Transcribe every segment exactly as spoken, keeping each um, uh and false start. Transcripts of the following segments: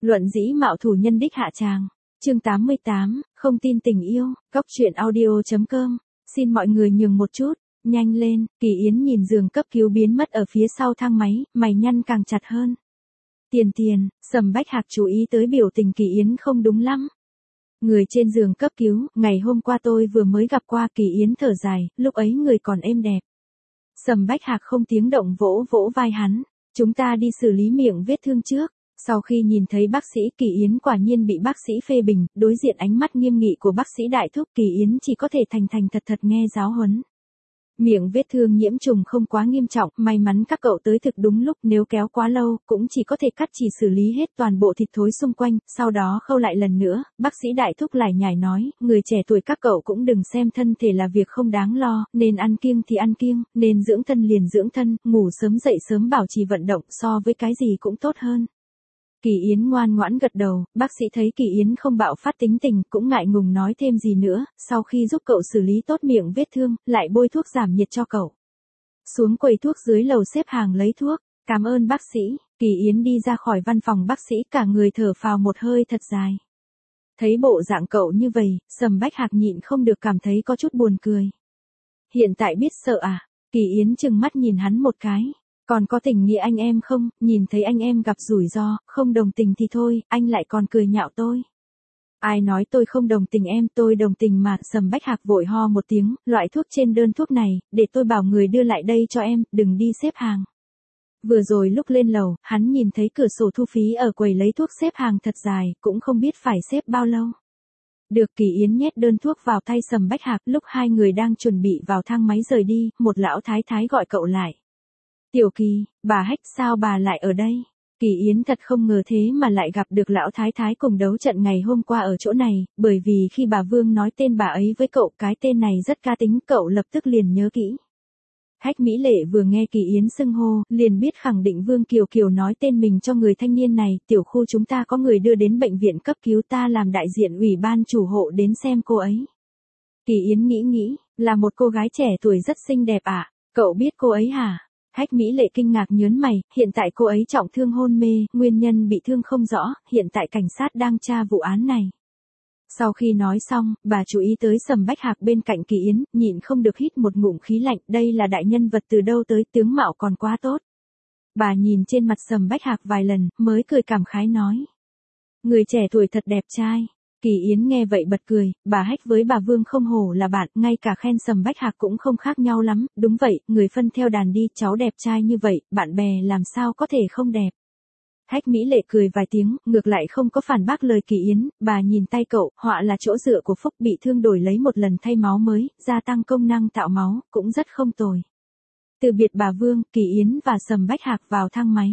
Luận dĩ mạo thủ nhân đích hạ tràng. Chương tám mươi tám, không tin tình yêu, Cóc truyện audio chấm com. Xin mọi người nhường một chút, nhanh lên. Kỳ Yến nhìn giường cấp cứu biến mất ở phía sau thang máy, mày nhăn càng chặt hơn. Tiền tiền, Sầm Bách Hạc chú ý tới biểu tình Kỳ Yến không đúng lắm. Người trên giường cấp cứu, ngày hôm qua tôi vừa mới gặp qua. Kỳ Yến thở dài, lúc ấy người còn êm đẹp. Sầm Bách Hạc không tiếng động vỗ vỗ vai hắn. Chúng ta đi xử lý miệng vết thương trước. Sau khi nhìn thấy bác sĩ, Kỳ Yến quả nhiên bị bác sĩ phê bình, đối diện ánh mắt nghiêm nghị của bác sĩ đại thúc, Kỳ Yến chỉ có thể thành thành thật thật nghe giáo huấn. Miệng vết thương nhiễm trùng không quá nghiêm trọng, may mắn các cậu tới thực đúng lúc, nếu kéo quá lâu, cũng chỉ có thể cắt chỉ xử lý hết toàn bộ thịt thối xung quanh, sau đó khâu lại lần nữa. Bác sĩ đại thúc lải nhải nói, người trẻ tuổi các cậu cũng đừng xem thân thể là việc không đáng lo, nên ăn kiêng thì ăn kiêng, nên dưỡng thân liền dưỡng thân, ngủ sớm dậy sớm bảo trì vận động, so với cái gì cũng tốt hơn. Kỳ Yến ngoan ngoãn gật đầu, bác sĩ thấy Kỳ Yến không bạo phát tính tình, cũng ngại ngùng nói thêm gì nữa, sau khi giúp cậu xử lý tốt miệng vết thương, lại bôi thuốc giảm nhiệt cho cậu. Xuống quầy thuốc dưới lầu xếp hàng lấy thuốc, cảm ơn bác sĩ. Kỳ Yến đi ra khỏi văn phòng bác sĩ, cả người thở phào một hơi thật dài. Thấy bộ dạng cậu như vậy, Sầm Bách Hạc nhịn không được cảm thấy có chút buồn cười. Hiện tại biết sợ à? Kỳ Yến trừng mắt nhìn hắn một cái. Còn có tình nghĩa anh em không, nhìn thấy anh em gặp rủi ro, không đồng tình thì thôi, anh lại còn cười nhạo tôi. Ai nói tôi không đồng tình em, tôi đồng tình mà. Sầm Bách Hạc vội ho một tiếng, loại thuốc trên đơn thuốc này, để tôi bảo người đưa lại đây cho em, đừng đi xếp hàng. Vừa rồi lúc lên lầu, hắn nhìn thấy cửa sổ thu phí ở quầy lấy thuốc xếp hàng thật dài, cũng không biết phải xếp bao lâu. Được. Kỳ Yến nhét đơn thuốc vào tay Sầm Bách Hạc, lúc hai người đang chuẩn bị vào thang máy rời đi, một lão thái thái gọi cậu lại. Tiểu Kỳ, bà Hách, sao bà lại ở đây? Kỳ Yến thật không ngờ thế mà lại gặp được lão thái thái cùng đấu trận ngày hôm qua ở chỗ này, bởi vì khi bà Vương nói tên bà ấy với cậu, cái tên này rất ca tính, cậu lập tức liền nhớ kỹ. Hách Mỹ Lệ vừa nghe Kỳ Yến xưng hô, liền biết khẳng định Vương Kiều Kiều nói tên mình cho người thanh niên này. Tiểu khu chúng ta có người đưa đến bệnh viện cấp cứu, ta làm đại diện ủy ban chủ hộ đến xem cô ấy. Kỳ Yến nghĩ nghĩ, là một cô gái trẻ tuổi rất xinh đẹp à? Cậu biết cô ấy hả? Hách Mỹ Lệ kinh ngạc nhớn mày, hiện tại cô ấy trọng thương hôn mê, nguyên nhân bị thương không rõ, hiện tại cảnh sát đang tra vụ án này. Sau khi nói xong, bà chú ý tới Sầm Bách Hạc bên cạnh Kỳ Yến, nhịn không được hít một ngụm khí lạnh, đây là đại nhân vật từ đâu tới, tướng mạo còn quá tốt. Bà nhìn trên mặt Sầm Bách Hạc vài lần, mới cười cảm khái nói. Người trẻ tuổi thật đẹp trai. Kỳ Yến nghe vậy bật cười, bà Hách với bà Vương không hổ là bạn, ngay cả khen Sầm Bách Hạc cũng không khác nhau lắm, đúng vậy, người phân theo đàn đi, cháu đẹp trai như vậy, bạn bè làm sao có thể không đẹp. Hách Mỹ Lệ cười vài tiếng, ngược lại không có phản bác lời Kỳ Yến, bà nhìn tay cậu, họa là chỗ dựa của Phúc, bị thương đổi lấy một lần thay máu mới, gia tăng công năng tạo máu, cũng rất không tồi. Từ biệt bà Vương, Kỳ Yến và Sầm Bách Hạc vào thang máy.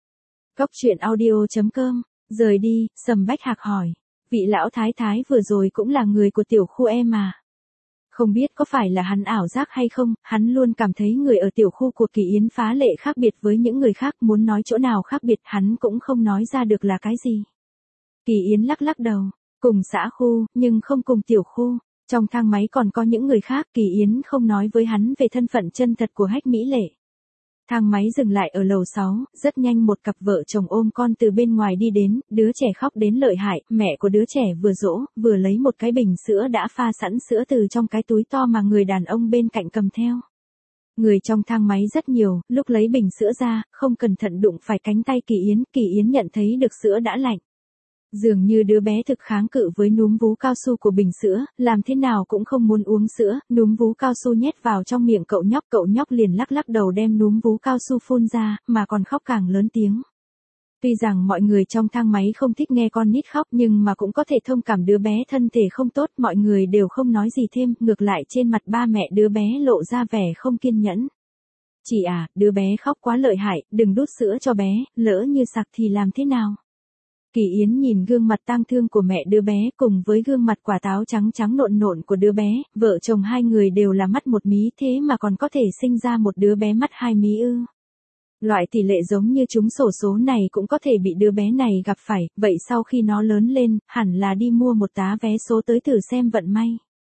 Cóc truyện audio chấm com, rời đi, Sầm Bách Hạc hỏi. Vị lão thái thái vừa rồi cũng là người của tiểu khu em mà. Không biết có phải là hắn ảo giác hay không, hắn luôn cảm thấy người ở tiểu khu của Kỳ Yến phá lệ khác biệt với những người khác, muốn nói chỗ nào khác biệt hắn cũng không nói ra được là cái gì. Kỳ Yến lắc lắc đầu, cùng xã khu, nhưng không cùng tiểu khu. Trong thang máy còn có những người khác, Kỳ Yến không nói với hắn về thân phận chân thật của Hách Mỹ Lệ. Thang máy dừng lại ở lầu sáu, rất nhanh một cặp vợ chồng ôm con từ bên ngoài đi đến, đứa trẻ khóc đến lợi hại, mẹ của đứa trẻ vừa dỗ, vừa lấy một cái bình sữa đã pha sẵn sữa từ trong cái túi to mà người đàn ông bên cạnh cầm theo. Người trong thang máy rất nhiều, lúc lấy bình sữa ra, không cẩn thận đụng phải cánh tay Kỳ Yến, Kỳ Yến nhận thấy được sữa đã lạnh. Dường như đứa bé thực kháng cự với núm vú cao su của bình sữa, làm thế nào cũng không muốn uống sữa, núm vú cao su nhét vào trong miệng cậu nhóc, cậu nhóc liền lắc lắc đầu đem núm vú cao su phun ra, mà còn khóc càng lớn tiếng. Tuy rằng mọi người trong thang máy không thích nghe con nít khóc nhưng mà cũng có thể thông cảm đứa bé thân thể không tốt, mọi người đều không nói gì thêm, ngược lại trên mặt ba mẹ đứa bé lộ ra vẻ không kiên nhẫn. Chị à, đứa bé khóc quá lợi hại, đừng đút sữa cho bé, lỡ như sặc thì làm thế nào? Kỳ Yến nhìn gương mặt tang thương của mẹ đứa bé cùng với gương mặt quả táo trắng trắng nộn nộn của đứa bé, vợ chồng hai người đều là mắt một mí thế mà còn có thể sinh ra một đứa bé mắt hai mí ư. Loại tỷ lệ giống như trúng xổ số này cũng có thể bị đứa bé này gặp phải, vậy sau khi nó lớn lên, hẳn là đi mua một tá vé số tới thử xem vận may.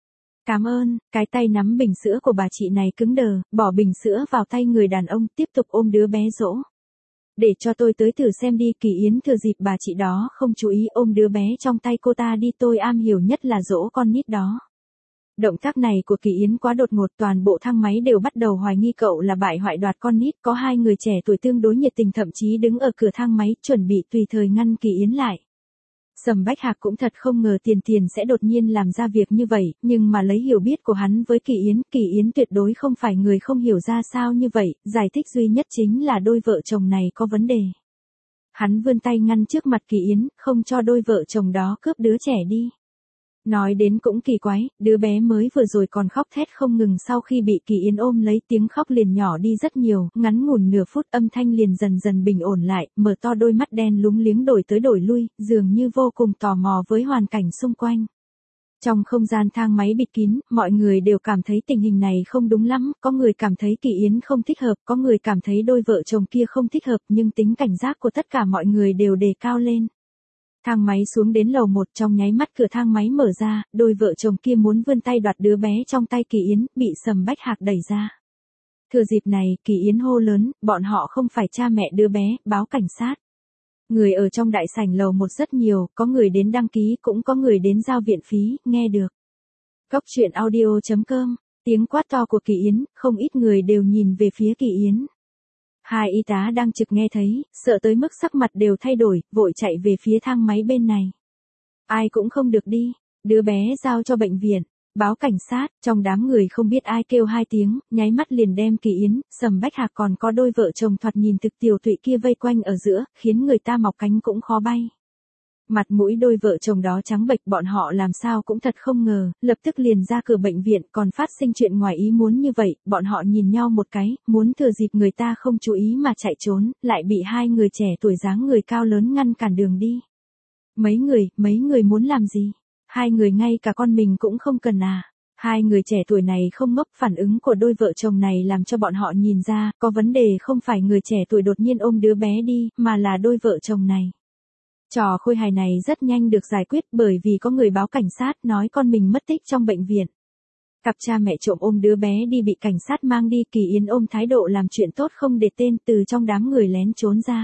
Cảm ơn, cái tay nắm bình sữa của bà chị này cứng đờ, bỏ bình sữa vào tay người đàn ông, tiếp tục ôm đứa bé dỗ. Để cho tôi tới thử xem đi. Kỳ Yến thừa dịp bà chị đó không chú ý ôm đứa bé trong tay cô ta đi, tôi am hiểu nhất là dỗ con nít đó. Động tác này của Kỳ Yến quá đột ngột, toàn bộ thang máy đều bắt đầu hoài nghi cậu là bại hoại đoạt con nít. Có hai người trẻ tuổi tương đối nhiệt tình thậm chí đứng ở cửa thang máy chuẩn bị tùy thời ngăn Kỳ Yến lại. Sầm Bách Hạc cũng thật không ngờ Tiền Tiền sẽ đột nhiên làm ra việc như vậy, nhưng mà lấy hiểu biết của hắn với Kỳ Yến, Kỳ Yến tuyệt đối không phải người không hiểu ra sao như vậy, giải thích duy nhất chính là đôi vợ chồng này có vấn đề. Hắn vươn tay ngăn trước mặt Kỳ Yến, không cho đôi vợ chồng đó cướp đứa trẻ đi. Nói đến cũng kỳ quái, đứa bé mới vừa rồi còn khóc thét không ngừng, sau khi bị Kỳ Yến ôm lấy tiếng khóc liền nhỏ đi rất nhiều, ngắn ngủn nửa phút âm thanh liền dần dần bình ổn lại, mở to đôi mắt đen lúng liếng đổi tới đổi lui, dường như vô cùng tò mò với hoàn cảnh xung quanh. Trong không gian thang máy bịt kín, mọi người đều cảm thấy tình hình này không đúng lắm, có người cảm thấy Kỳ Yến không thích hợp, có người cảm thấy đôi vợ chồng kia không thích hợp, nhưng tính cảnh giác của tất cả mọi người đều đề cao lên. Thang máy xuống đến lầu một, trong nháy mắt cửa thang máy mở ra, đôi vợ chồng kia muốn vươn tay đoạt đứa bé trong tay Kỳ Yến, bị Sầm Bách Hạc đẩy ra. Thừa dịp này, Kỳ Yến hô lớn, bọn họ không phải cha mẹ đứa bé, báo cảnh sát. Người ở trong đại sảnh lầu một rất nhiều, có người đến đăng ký cũng có người đến giao viện phí, nghe được. Góc truyện audio chấm com, tiếng quát to của Kỳ Yến, không ít người đều nhìn về phía Kỳ Yến. Hai y tá đang trực nghe thấy, sợ tới mức sắc mặt đều thay đổi, vội chạy về phía thang máy bên này. Ai cũng không được đi, đứa bé giao cho bệnh viện, báo cảnh sát, trong đám người không biết ai kêu hai tiếng, nháy mắt liền đem Kỳ Yến, Sầm Bách Hạc còn có đôi vợ chồng thoạt nhìn thực tiểu tụy kia vây quanh ở giữa, khiến người ta mọc cánh cũng khó bay. Mặt mũi đôi vợ chồng đó trắng bệch, bọn họ làm sao cũng thật không ngờ, lập tức liền ra cửa bệnh viện, còn phát sinh chuyện ngoài ý muốn như vậy, bọn họ nhìn nhau một cái, muốn thừa dịp người ta không chú ý mà chạy trốn, lại bị hai người trẻ tuổi dáng người cao lớn ngăn cản đường đi. Mấy người, mấy người muốn làm gì? Hai người ngay cả con mình cũng không cần à? Hai người trẻ tuổi này không ngốc, phản ứng của đôi vợ chồng này làm cho bọn họ nhìn ra, có vấn đề không phải người trẻ tuổi đột nhiên ôm đứa bé đi, mà là đôi vợ chồng này. Trò khôi hài này rất nhanh được giải quyết bởi vì có người báo cảnh sát nói con mình mất tích trong bệnh viện. Cặp cha mẹ trộm ôm đứa bé đi bị cảnh sát mang đi, Kỳ Yến ôm thái độ làm chuyện tốt không để tên từ trong đám người lén trốn ra.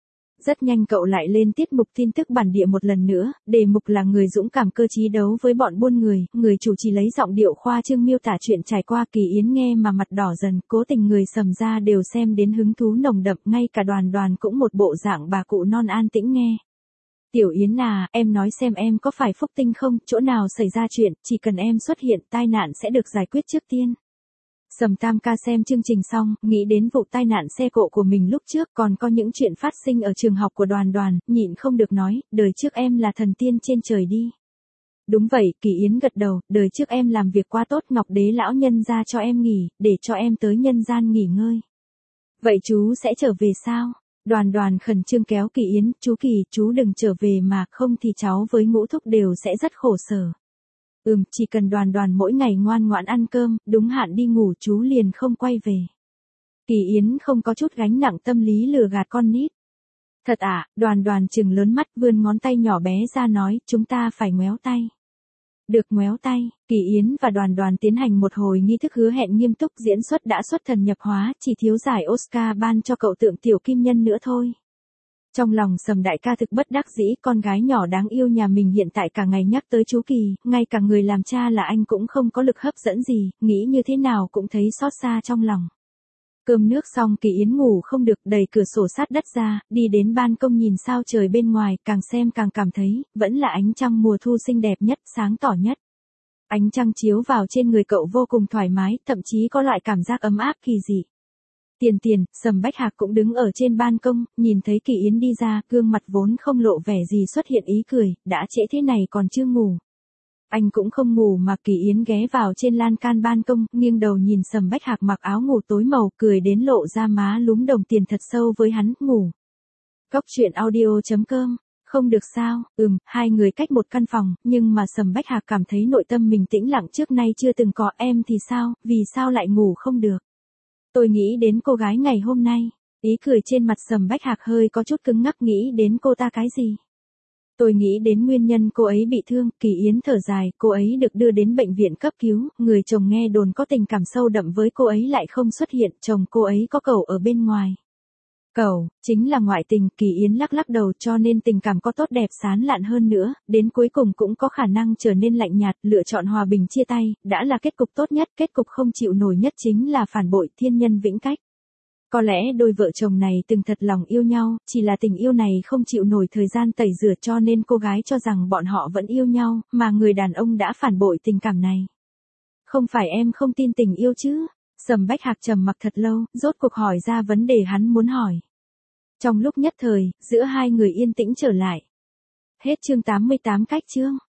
Rất nhanh cậu lại lên tiết mục tin tức bản địa một lần nữa, đề mục là người dũng cảm cơ trí đấu với bọn buôn người, người chủ trì lấy giọng điệu khoa trương miêu tả chuyện trải qua. Kỳ Yến nghe mà mặt đỏ dần, cố tình người Sầm ra đều xem đến hứng thú nồng đậm, ngay cả Đoàn Đoàn cũng một bộ dạng bà cụ non an tĩnh nghe. Tiểu Yến à, em nói xem em có phải phúc tinh không, chỗ nào xảy ra chuyện, chỉ cần em xuất hiện tai nạn sẽ được giải quyết trước tiên. Sầm Tam ca xem chương trình xong, nghĩ đến vụ tai nạn xe cộ của mình lúc trước, còn có những chuyện phát sinh ở trường học của Đoàn Đoàn, nhịn không được nói, đời trước em là thần tiên trên trời đi. Đúng vậy, Kỳ Yến gật đầu, đời trước em làm việc quá tốt, Ngọc Đế lão nhân ra cho em nghỉ, để cho em tới nhân gian nghỉ ngơi. Vậy chú sẽ trở về sao? Đoàn Đoàn khẩn trương kéo Kỳ Yến, chú Kỳ, chú đừng trở về mà, không thì cháu với Ngũ Thúc đều sẽ rất khổ sở. Ừm, chỉ cần Đoàn Đoàn mỗi ngày ngoan ngoãn ăn cơm, đúng hạn đi ngủ chú liền không quay về. Kỳ Yến không có chút gánh nặng tâm lý lừa gạt con nít. Thật à, Đoàn Đoàn trừng lớn mắt vươn ngón tay nhỏ bé ra nói, chúng ta phải ngoéo tay. Được ngoéo tay, Kỳ Yến và Đoàn Đoàn tiến hành một hồi nghi thức hứa hẹn nghiêm túc, diễn xuất đã xuất thần nhập hóa, chỉ thiếu giải Oscar ban cho cậu tượng tiểu kim nhân nữa thôi. Trong lòng Sầm đại ca thực bất đắc dĩ, con gái nhỏ đáng yêu nhà mình hiện tại cả ngày nhắc tới chú Kỳ, ngay cả người làm cha là anh cũng không có lực hấp dẫn gì, nghĩ như thế nào cũng thấy xót xa trong lòng. Cơm nước xong Kỳ Yến ngủ không được, đẩy cửa sổ sát đất ra, đi đến ban công nhìn sao trời bên ngoài, càng xem càng cảm thấy, vẫn là ánh trăng mùa thu xinh đẹp nhất, sáng tỏ nhất. Ánh trăng chiếu vào trên người cậu vô cùng thoải mái, thậm chí có loại cảm giác ấm áp kỳ dị. Tiền Tiền, Sầm Bách Hạc cũng đứng ở trên ban công, nhìn thấy Kỳ Yến đi ra, gương mặt vốn không lộ vẻ gì xuất hiện ý cười, đã trễ thế này còn chưa ngủ. Anh cũng không ngủ mà Kỳ Yến ghé vào trên lan can ban công, nghiêng đầu nhìn Sầm Bách Hạc mặc áo ngủ tối màu, cười đến lộ ra má lúm đồng tiền thật sâu với hắn, ngủ. Góc truyện audio chấm com, không được sao, ừm, hai người cách một căn phòng, nhưng mà Sầm Bách Hạc cảm thấy nội tâm mình tĩnh lặng trước nay chưa từng có. Em thì sao, vì sao lại ngủ không được? Tôi nghĩ đến cô gái ngày hôm nay, ý cười trên mặt Sầm Bách Hạc hơi có chút cứng ngắc, nghĩ đến cô ta cái gì? Tôi nghĩ đến nguyên nhân cô ấy bị thương. Kỳ Yến thở dài, cô ấy được đưa đến bệnh viện cấp cứu, người chồng nghe đồn có tình cảm sâu đậm với cô ấy lại không xuất hiện, chồng cô ấy có cậu ở bên ngoài. Cậu, chính là ngoại tình, Kỳ Yến lắc lắc đầu, cho nên tình cảm có tốt đẹp sán lạn hơn nữa, đến cuối cùng cũng có khả năng trở nên lạnh nhạt, lựa chọn hòa bình chia tay, đã là kết cục tốt nhất, kết cục không chịu nổi nhất chính là phản bội, thiên nhân vĩnh cách. Có lẽ đôi vợ chồng này từng thật lòng yêu nhau, chỉ là tình yêu này không chịu nổi thời gian tẩy rửa cho nên cô gái cho rằng bọn họ vẫn yêu nhau, mà người đàn ông đã phản bội tình cảm này. Không phải em không tin tình yêu chứ? Sầm Bách Hạc trầm mặc thật lâu, rốt cuộc hỏi ra vấn đề hắn muốn hỏi. Trong lúc nhất thời, giữa hai người yên tĩnh trở lại. Hết chương tám mươi tám cách chương.